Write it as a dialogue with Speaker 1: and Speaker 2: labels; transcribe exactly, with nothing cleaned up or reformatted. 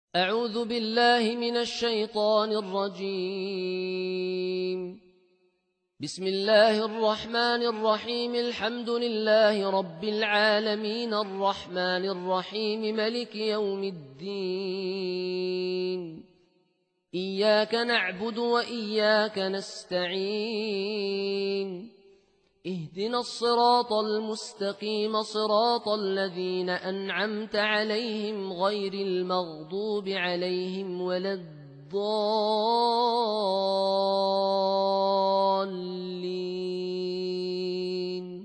Speaker 1: أعوذ بالله من الشيطان الرجيم. بسم الله الرحمن الرحيم. الحمد لله رب العالمين الرحمن الرحيم ملك يوم الدين. إياك نعبد وإياك نستعين. اهدنا الصراط المستقيم صراط الذين أنعمت عليهم غير المغضوب عليهم ولا الضالين.